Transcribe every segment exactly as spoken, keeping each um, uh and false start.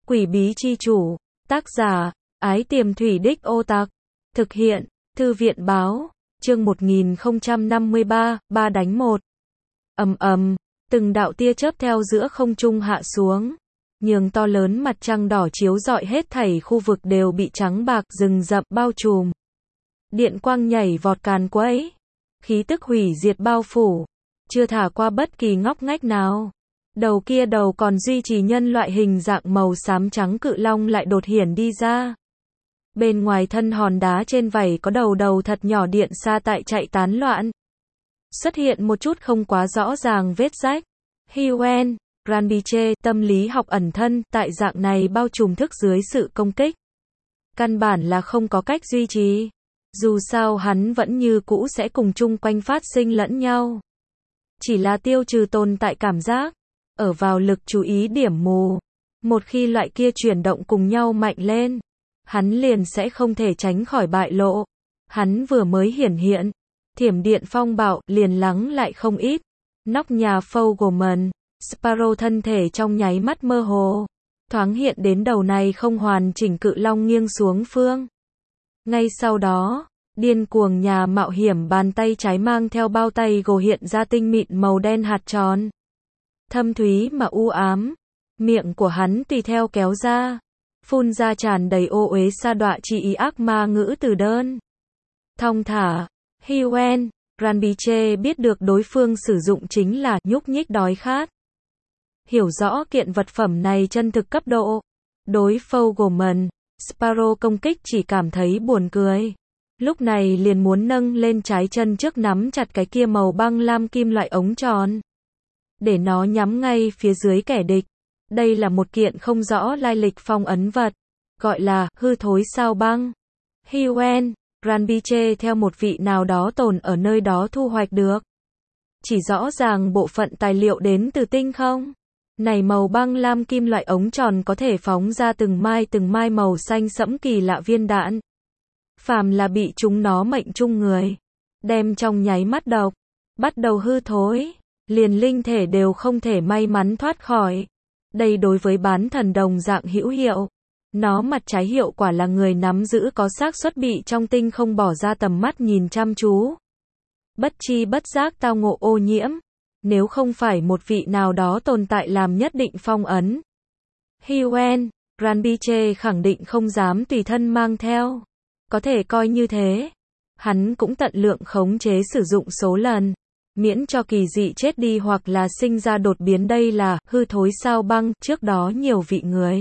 Quỷ bí chi chủ, tác giả, Ái Tiềm Thủy Đích Ô Tạc, thực hiện, Thư viện báo, chương một nghìn không trăm năm mươi ba, ba đánh một. Ầm ầm, từng đạo tia chớp theo giữa không trung hạ xuống, nhường to lớn mặt trăng đỏ chiếu rọi hết thảy khu vực đều bị trắng bạc rừng rậm bao trùm. Điện quang nhảy vọt càn quấy, khí tức hủy diệt bao phủ, chưa thả qua bất kỳ ngóc ngách nào. Đầu kia đầu còn duy trì nhân loại hình dạng màu xám trắng cự long lại đột hiển đi ra. Bên ngoài thân hòn đá trên vảy có đầu đầu thật nhỏ điện xa tại chạy tán loạn. Xuất hiện một chút không quá rõ ràng vết rách. Hiuen, Ranbiche, tâm lý học ẩn thân, tại dạng này bao trùm thức dưới sự công kích. Căn bản là không có cách duy trì. Dù sao hắn vẫn như cũ sẽ cùng chung quanh phát sinh lẫn nhau. Chỉ là tiêu trừ tồn tại cảm giác. Ở vào lực chú ý điểm mù. Một khi loại kia chuyển động cùng nhau mạnh lên, hắn liền sẽ không thể tránh khỏi bại lộ. Hắn vừa mới hiển hiện, thiểm điện phong bạo liền lắng lại không ít. Nóc nhà Fogelman, Sparrow thân thể trong nháy mắt mơ hồ, thoáng hiện đến đầu này không hoàn chỉnh cự long nghiêng xuống phương. Ngay sau đó, điên cuồng nhà mạo hiểm bàn tay trái mang theo bao tay gồ hiện ra tinh mịn màu đen hạt tròn. Thâm thúy mà u ám, miệng của hắn tùy theo kéo ra, phun ra tràn đầy ô uế sa đọa chi ý ác ma ngữ từ đơn. Thong thả, Hiuen, Ranbiche biết được đối phương sử dụng chính là nhúc nhích đói khát. Hiểu rõ kiện vật phẩm này chân thực cấp độ. Đối Fogelman, Sparrow công kích chỉ cảm thấy buồn cười. Lúc này liền muốn nâng lên trái chân trước nắm chặt cái kia màu băng lam kim loại ống tròn. Để nó nhắm ngay phía dưới kẻ địch. Đây là một kiện không rõ lai lịch phong ấn vật. Gọi là, hư thối sao băng. Hiuen, Ranbiche theo một vị nào đó tồn ở nơi đó thu hoạch được. Chỉ rõ ràng bộ phận tài liệu đến từ tinh không. Này màu băng lam kim loại ống tròn có thể phóng ra từng mai từng mai màu xanh sẫm kỳ lạ viên đạn. Phàm là bị chúng nó mệnh chung người. Đem trong nháy mắt độc. Bắt đầu hư thối. Liền linh thể đều không thể may mắn thoát khỏi. Đây đối với bán thần đồng dạng hữu hiệu. Nó mặt trái hiệu quả là người nắm giữ có xác suất bị trong tinh không bỏ ra tầm mắt nhìn chăm chú. Bất chi bất giác tao ngộ ô nhiễm. Nếu không phải một vị nào đó tồn tại làm nhất định phong ấn. Hiuen, Ranbiche khẳng định không dám tùy thân mang theo. Có thể coi như thế. Hắn cũng tận lượng khống chế sử dụng số lần. Miễn cho kỳ dị chết đi hoặc là sinh ra đột biến. Đây là hư thối sao băng. Trước đó nhiều vị người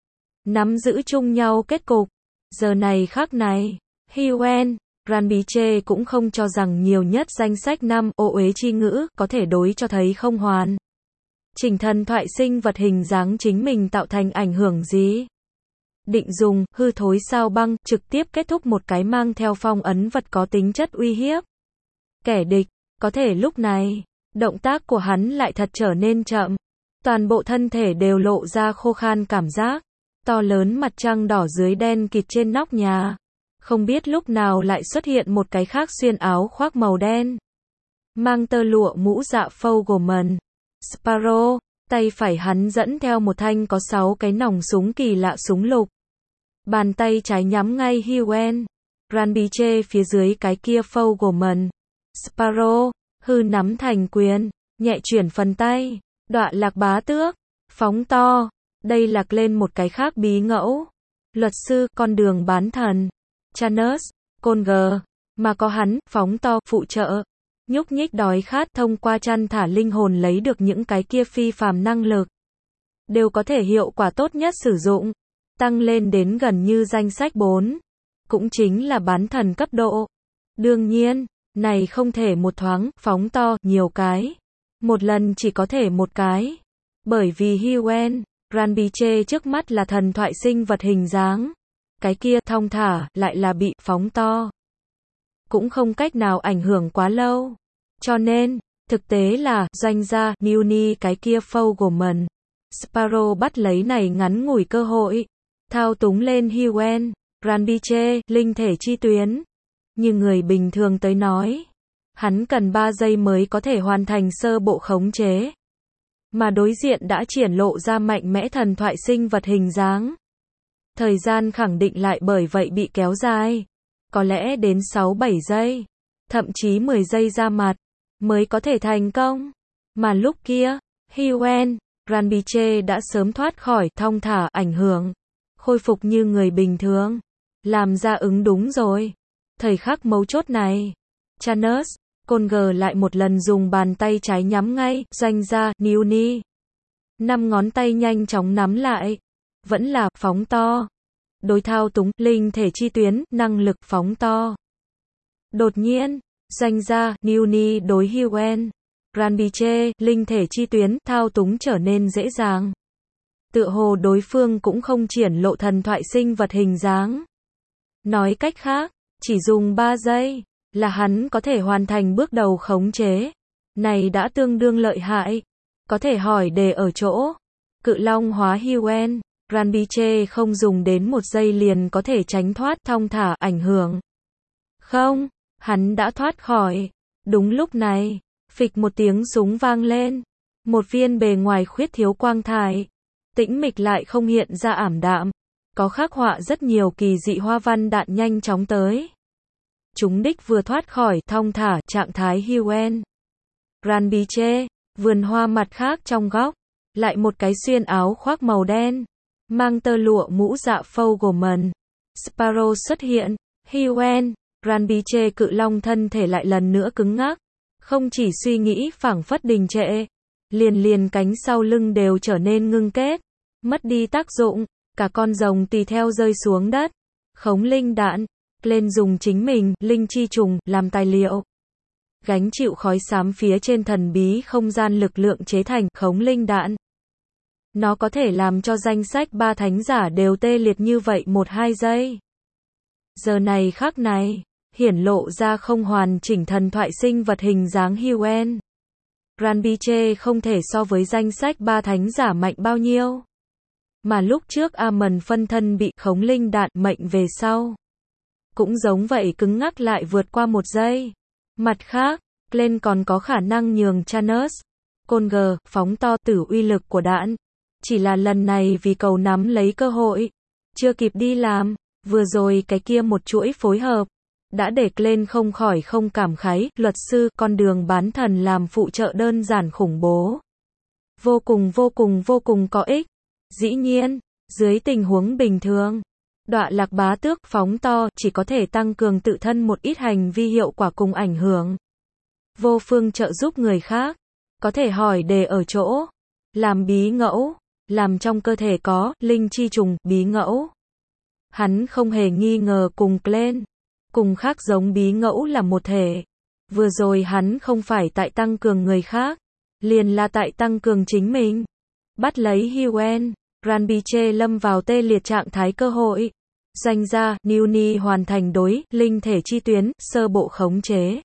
nắm giữ chung nhau kết cục. Giờ này khắc này, Hiuen, Ranbiche cũng không cho rằng nhiều nhất danh sách năm ô uế chi ngữ có thể đối cho thấy không hoàn chỉnh thần thoại sinh vật hình dáng chính mình tạo thành ảnh hưởng gì. Định dùng hư thối sao băng trực tiếp kết thúc một cái mang theo phong ấn vật có tính chất uy hiếp. Kẻ địch, có thể lúc này, động tác của hắn lại thật trở nên chậm. Toàn bộ thân thể đều lộ ra khô khan cảm giác. To lớn mặt trăng đỏ dưới đen kịt trên nóc nhà. Không biết lúc nào lại xuất hiện một cái khác xuyên áo khoác màu đen. Mang tơ lụa mũ dạ Fogelman. Sparrow, tay phải hắn dẫn theo một thanh có sáu cái nòng súng kỳ lạ súng lục. Bàn tay trái nhắm ngay Hiuen. Ranbiche phía dưới cái kia Fogelman. Sparrow, hư nắm thành quyền, nhẹ chuyển phần tay, đọa lạc bá tước, phóng to. Đây lạc lên một cái khác bí ngẫu. Luật sư, con đường bán thần. Chanus, Conger, mà có hắn, phóng to, phụ trợ. Nhúc nhích đói khát thông qua chăn thả linh hồn lấy được những cái kia phi phàm năng lực. Đều có thể hiệu quả tốt nhất sử dụng. Tăng lên đến gần như danh sách bốn. Cũng chính là bán thần cấp độ. Đương nhiên, này không thể một thoáng, phóng to, nhiều cái. Một lần chỉ có thể một cái. Bởi vì Hiuen, Ranbiche trước mắt là thần thoại sinh vật hình dáng. Cái kia thong thả lại là bị phóng to. Cũng không cách nào ảnh hưởng quá lâu. Cho nên, thực tế là doanh gia Muni cái kia Fogelman. Sparrow bắt lấy này ngắn ngủi cơ hội. Thao túng lên Hiuen, Ranbiche, linh thể chi tuyến. Như người bình thường tới nói. Hắn cần ba giây mới có thể hoàn thành sơ bộ khống chế. mà đối diện đã triển lộ ra mạnh mẽ thần thoại sinh vật hình dáng. Thời gian khẳng định lại bởi vậy bị kéo dài. Có lẽ đến sáu bảy giây, thậm chí mười giây ra mặt, mới có thể thành công. Mà lúc kia, Hyen, Ranbiche đã sớm thoát khỏi thong thả ảnh hưởng, khôi phục như người bình thường. Làm ra ứng đúng rồi. Thời khắc mấu chốt này, Chanus, Conger lại một lần dùng bàn tay trái nhắm ngay, doanh ra, Nuni. Năm ngón tay nhanh chóng nắm lại. Vẫn là, phóng to. Đối thao túng, linh thể chi tuyến, năng lực phóng to. Đột nhiên, doanh ra, Nuni đối Hyen, Ranbiche, linh thể chi tuyến, thao túng trở nên dễ dàng. Tựa hồ đối phương cũng không triển lộ thần thoại sinh vật hình dáng. Nói cách khác, chỉ dùng ba giây, là hắn có thể hoàn thành bước đầu khống chế. Này đã tương đương lợi hại. Có thể hỏi đề ở chỗ. Cự long hóa Hyen, Ranbiche không dùng đến một giây liền có thể tránh thoát thong thả ảnh hưởng. Không, hắn đã thoát khỏi. Đúng lúc này, phịch một tiếng súng vang lên. Một viên bề ngoài khuyết thiếu quang thải. Tĩnh mịch lại không hiện ra ảm đạm. Có khắc họa rất nhiều kỳ dị hoa văn đạn nhanh chóng tới. Chúng đích vừa thoát khỏi thong thả trạng thái Hyen, Ranbiche, vườn hoa mặt khác trong góc, lại một cái xuyên áo khoác màu đen, mang tơ lụa mũ dạ phâu Gorman. Sparrow xuất hiện, Hyen, Ranbiche cự long thân thể lại lần nữa cứng ngắc, không chỉ suy nghĩ phảng phất đình trệ, liền liền cánh sau lưng đều trở nên ngưng kết, mất đi tác dụng, cả con rồng tùy theo rơi xuống đất. Khống linh đạn, lên dùng chính mình, linh chi trùng, làm tài liệu. Gánh chịu khói xám phía trên thần bí không gian lực lượng chế thành khống linh đạn. Nó có thể làm cho danh sách ba thánh giả đều tê liệt như vậy một hai giây. Giờ này khắc này, hiển lộ ra không hoàn chỉnh thần thoại sinh vật hình dáng Hyen, Ranbiche không thể so với danh sách ba thánh giả mạnh bao nhiêu. Mà lúc trước Amon phân thân bị khống linh đạn mệnh về sau. Cũng giống vậy cứng ngắc lại vượt qua một giây. Mặt khác, Glenn còn có khả năng nhường Chanus, Conger, phóng to tử uy lực của đạn. Chỉ là lần này vì cầu nắm lấy cơ hội. Chưa kịp đi làm, vừa rồi cái kia một chuỗi phối hợp. Đã để Glenn không khỏi không cảm khái, luật sư, con đường bán thần làm phụ trợ đơn giản khủng bố. Vô cùng vô cùng vô cùng có ích. Dĩ nhiên, dưới tình huống bình thường, Đọa lạc bá tước phóng to chỉ có thể tăng cường tự thân một ít hành vi hiệu quả cùng ảnh hưởng. Vô phương trợ giúp người khác. Có thể hỏi đề ở chỗ. Làm bí ngẫu. Làm trong cơ thể có linh chi trùng bí ngẫu. Hắn không hề nghi ngờ cùng Glenn. Cùng khác giống bí ngẫu là một thể. Vừa rồi hắn không phải tại tăng cường người khác. Liền là tại tăng cường chính mình. Bắt lấy Hyen, Ranbiche lâm vào tê liệt trạng thái cơ hội. Doanh ra, Nuni hoàn thành đối, linh thể chi tuyến, sơ bộ khống chế.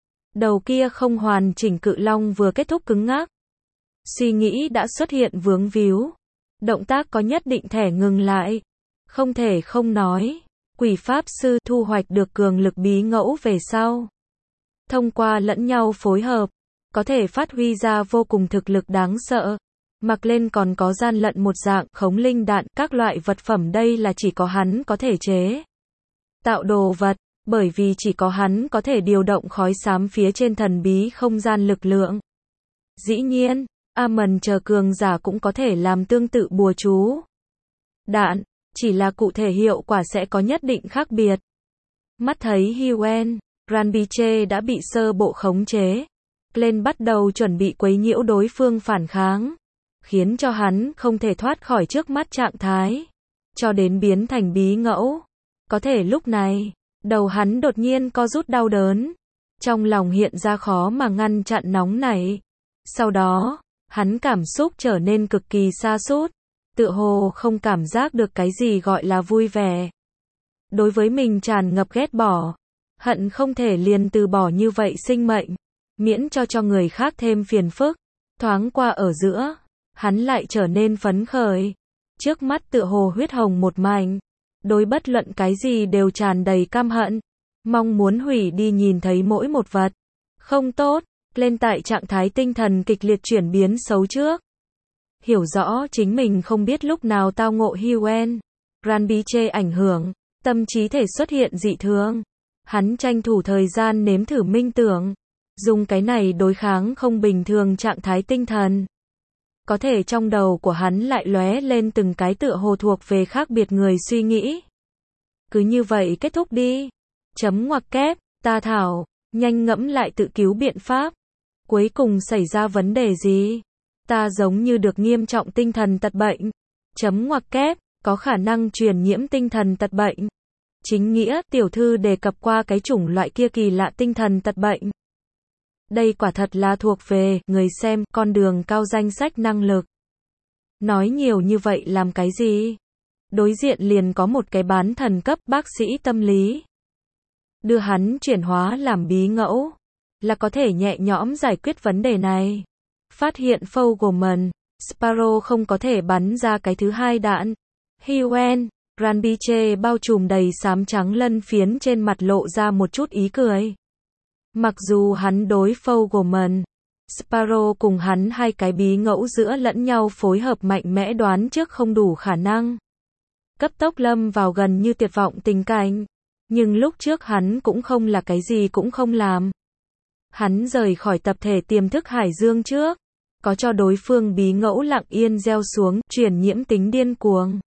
Đầu kia không hoàn chỉnh cự long vừa kết thúc cứng ngắc. Suy nghĩ đã xuất hiện vướng víu. Động tác có nhất định thể ngừng lại. Không thể không nói. Quỷ pháp sư thu hoạch được cường lực bí ngẫu về sau. Thông qua lẫn nhau phối hợp. Có thể phát huy ra vô cùng thực lực đáng sợ. Mặc lên còn có gian lận một dạng, khống linh đạn, các loại vật phẩm đây là chỉ có hắn có thể chế. Tạo đồ vật, bởi vì chỉ có hắn có thể điều động khói xám phía trên thần bí không gian lực lượng. Dĩ nhiên, Amon chờ cường giả cũng có thể làm tương tự bùa chú. Đạn, chỉ là cụ thể hiệu quả sẽ có nhất định khác biệt. Mắt thấy Hyen, Ranbiche đã bị sơ bộ khống chế. Glenn bắt đầu chuẩn bị quấy nhiễu đối phương phản kháng. Khiến cho hắn không thể thoát khỏi trước mắt trạng thái. Cho đến biến thành bí ngẫu. Có thể lúc này, đầu hắn đột nhiên co rút đau đớn. Trong lòng hiện ra khó mà ngăn chặn nóng nảy. Sau đó, hắn cảm xúc trở nên cực kỳ sa sút. Tựa hồ không cảm giác được cái gì gọi là vui vẻ. Đối với mình tràn ngập ghét bỏ. Hận không thể liền từ bỏ như vậy sinh mệnh. Miễn cho cho người khác thêm phiền phức. Thoáng qua ở giữa. Hắn lại trở nên phấn khởi. Trước mắt tựa hồ huyết hồng một mảnh. Đối bất luận cái gì đều tràn đầy căm hận. Mong muốn hủy đi nhìn thấy mỗi một vật. Không tốt. Lên tại trạng thái tinh thần kịch liệt chuyển biến xấu trước. hiểu rõ chính mình không biết lúc nào tao ngộ Hwen. Ranbiche ảnh hưởng, tâm trí thể xuất hiện dị thường. Hắn tranh thủ thời gian nếm thử minh tưởng, dùng cái này đối kháng không bình thường trạng thái tinh thần. Có thể trong đầu của hắn lại lóe lên từng cái tựa hồ thuộc về khác biệt người suy nghĩ. Cứ như vậy kết thúc đi. Chấm ngoặc kép, ta thảo, nhanh ngẫm lại tự cứu biện pháp. Cuối cùng xảy ra vấn đề gì? Ta giống như được nghiêm trọng tinh thần tật bệnh. Chấm ngoặc kép, có khả năng truyền nhiễm tinh thần tật bệnh. Chính nghĩa, tiểu thư đề cập qua cái chủng loại kia kỳ lạ tinh thần tật bệnh. Đây quả thật là thuộc về, người xem, con đường cao danh sách năng lực. Nói nhiều như vậy làm cái gì? Đối diện liền có một cái bán thần cấp bác sĩ tâm lý. Đưa hắn chuyển hóa làm bí ngẫu, là có thể nhẹ nhõm giải quyết vấn đề này. Phát hiện Fogelman, Sparrow không có thể bắn ra cái thứ hai đạn. Hwen, Ranbiche bao trùm đầy xám trắng lân phiến trên mặt lộ ra một chút ý cười. Mặc dù hắn đối Fogelman, Sparrow cùng hắn hai cái bí ngẫu giữa lẫn nhau phối hợp mạnh mẽ đoán trước không đủ khả năng. Cấp tốc lâm vào gần như tuyệt vọng tình cảnh. Nhưng lúc trước hắn cũng không là cái gì cũng không làm. Hắn rời khỏi tập thể tiềm thức Hải Dương trước. Có cho đối phương bí ngẫu lặng yên gieo xuống, truyền nhiễm tính điên cuồng.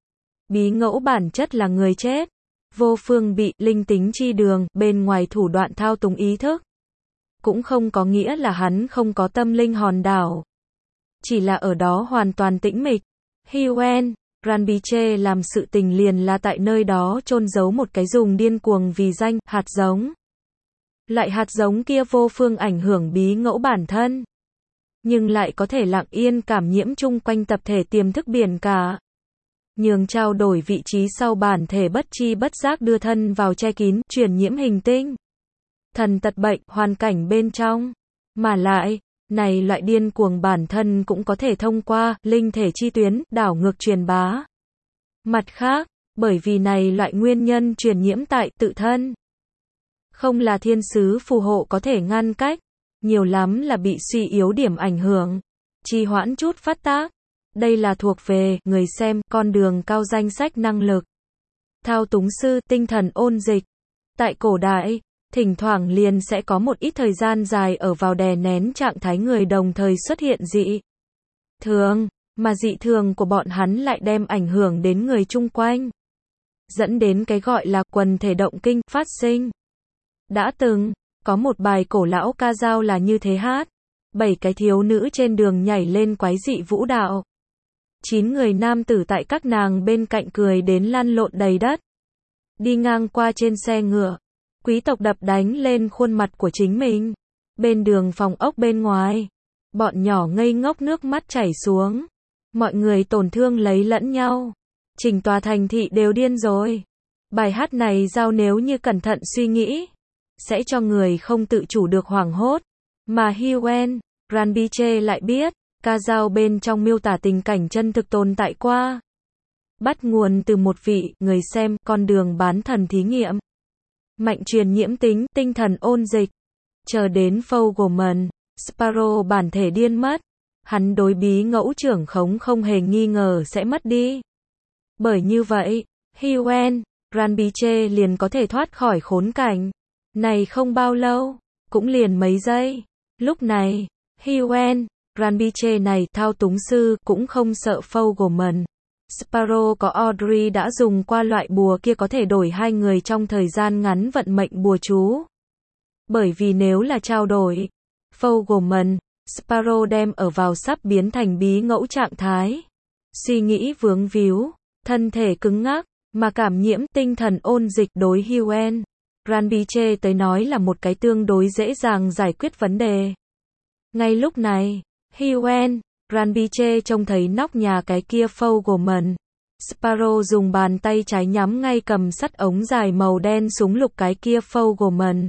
Bí ngẫu bản chất là người chết. Vô phương bị linh tính chi đường, bên ngoài thủ đoạn thao túng ý thức. Cũng không có nghĩa là hắn không có tâm linh hòn đảo. Chỉ là ở đó hoàn toàn tĩnh mịch. Hwen, Ranbiche làm sự tình liền là tại nơi đó chôn giấu một cái dùng điên cuồng vì danh, hạt giống. Loại hạt giống kia vô phương ảnh hưởng bí ngẫu bản thân. Nhưng lại có thể lặng yên cảm nhiễm chung quanh tập thể tiềm thức biển cả. Nhường trao đổi vị trí sau bản thể bất chi bất giác đưa thân vào che kín, truyền nhiễm hình tinh. Thần tật bệnh, hoàn cảnh bên trong. Mà lại, này loại điên cuồng bản thân cũng có thể thông qua linh thể chi tuyến, đảo ngược truyền bá. Mặt khác, bởi vì này loại nguyên nhân truyền nhiễm tại tự thân. Không là thiên sứ phù hộ có thể ngăn cách, nhiều lắm là bị suy yếu điểm ảnh hưởng, trì hoãn chút phát tác. Đây là thuộc về người xem con đường cao danh sách năng lực. Thao túng sư, tinh thần ôn dịch. Tại cổ đại, thỉnh thoảng liền sẽ có một ít thời gian dài ở vào đè nén trạng thái người đồng thời xuất hiện dị thường, mà dị thường của bọn hắn lại đem ảnh hưởng đến người chung quanh. Dẫn đến cái gọi là quần thể động kinh phát sinh. Đã từng, có một bài cổ lão ca dao là như thế hát. Bảy cái thiếu nữ trên đường nhảy lên quái dị vũ đạo. Chín người nam tử tại các nàng bên cạnh cười đến lăn lộn đầy đất. Đi ngang qua trên xe ngựa. Quý tộc đập đánh lên khuôn mặt của chính mình. Bên đường phòng ốc bên ngoài. Bọn nhỏ ngây ngốc nước mắt chảy xuống. Mọi người tổn thương lấy lẫn nhau. Chỉnh tòa thành thị đều điên rồi. Bài hát này giao nếu như cẩn thận suy nghĩ. Sẽ cho người không tự chủ được hoảng hốt. Mà Hwen, Ranbiche lại biết. Ca dao bên trong miêu tả tình cảnh chân thực tồn tại qua. Bắt nguồn từ một vị, người xem, con đường bán thần thí nghiệm. Mạnh truyền nhiễm tính, tinh thần ôn dịch. Chờ đến Fogelman, Sparrow bản thể điên mất. Hắn đối bí ngẫu trưởng khống không hề nghi ngờ sẽ mất đi. Bởi như vậy, Hwen, Ranbiche liền có thể thoát khỏi khốn cảnh. Này không bao lâu, cũng liền mấy giây. Lúc này, Hwen, Ranbiche này, thao túng sư, cũng không sợ Fogelman. Sparrow có Audrey đã dùng qua loại bùa kia có thể đổi hai người trong thời gian ngắn vận mệnh bùa chú. Bởi vì nếu là trao đổi, Fogelman, Sparrow đem ở vào sắp biến thành bí ngẫu trạng thái. Suy nghĩ vướng víu, thân thể cứng ngắc, mà cảm nhiễm tinh thần ôn dịch đối Hwen, Ranbiche tới nói là một cái tương đối dễ dàng giải quyết vấn đề. Ngay lúc này, Hwen, Ranbiche trông thấy nóc nhà cái kia Fogelman. Sparrow dùng bàn tay trái nhắm ngay cầm sắt ống dài màu đen súng lục cái kia Fogelman.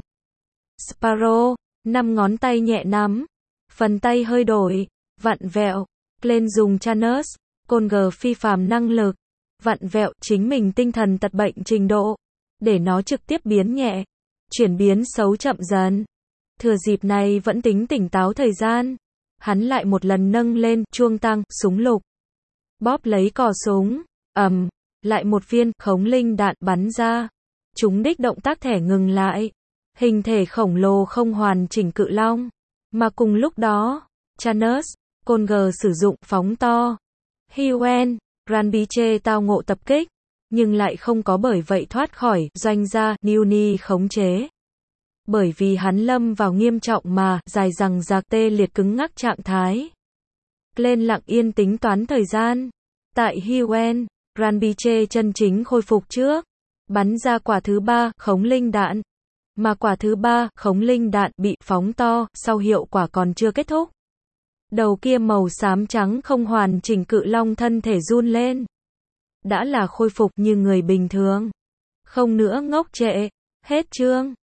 Sparrow, năm ngón tay nhẹ nắm. Phần tay hơi đổi, vặn vẹo. Lên dùng Chanus, côn gờ phi phàm năng lực. Vặn vẹo chính mình tinh thần tật bệnh trình độ. Để nó trực tiếp biến nhẹ. Chuyển biến xấu chậm dần. Thừa dịp này vẫn tính tỉnh táo thời gian. hắn lại một lần nâng lên, chuông tăng, súng lục. Bóp lấy cò súng, ầm, lại một viên khống linh đạn bắn ra. Chúng đích động tác thẻ ngừng lại. Hình thể khổng lồ không hoàn chỉnh cự long. Mà cùng lúc đó, Chanus, Conger sử dụng phóng to. Hiuen, Granbiche tao ngộ tập kích, nhưng lại không có bởi vậy thoát khỏi doanh gia Newny khống chế. Bởi vì hắn lâm vào nghiêm trọng mà dài dằng dạc tê liệt cứng ngắc trạng thái. Lên lặng yên tính toán thời gian. Tại Hiuen, Granbiche chân chính khôi phục trước, bắn ra quả thứ ba khống linh đạn. Mà quả thứ ba khống linh đạn bị phóng to, sau hiệu quả còn chưa kết thúc. Đầu kia màu xám trắng không hoàn chỉnh cự long thân thể run lên. Đã là khôi phục như người bình thường. Không nữa ngốc trệ. Hết chương.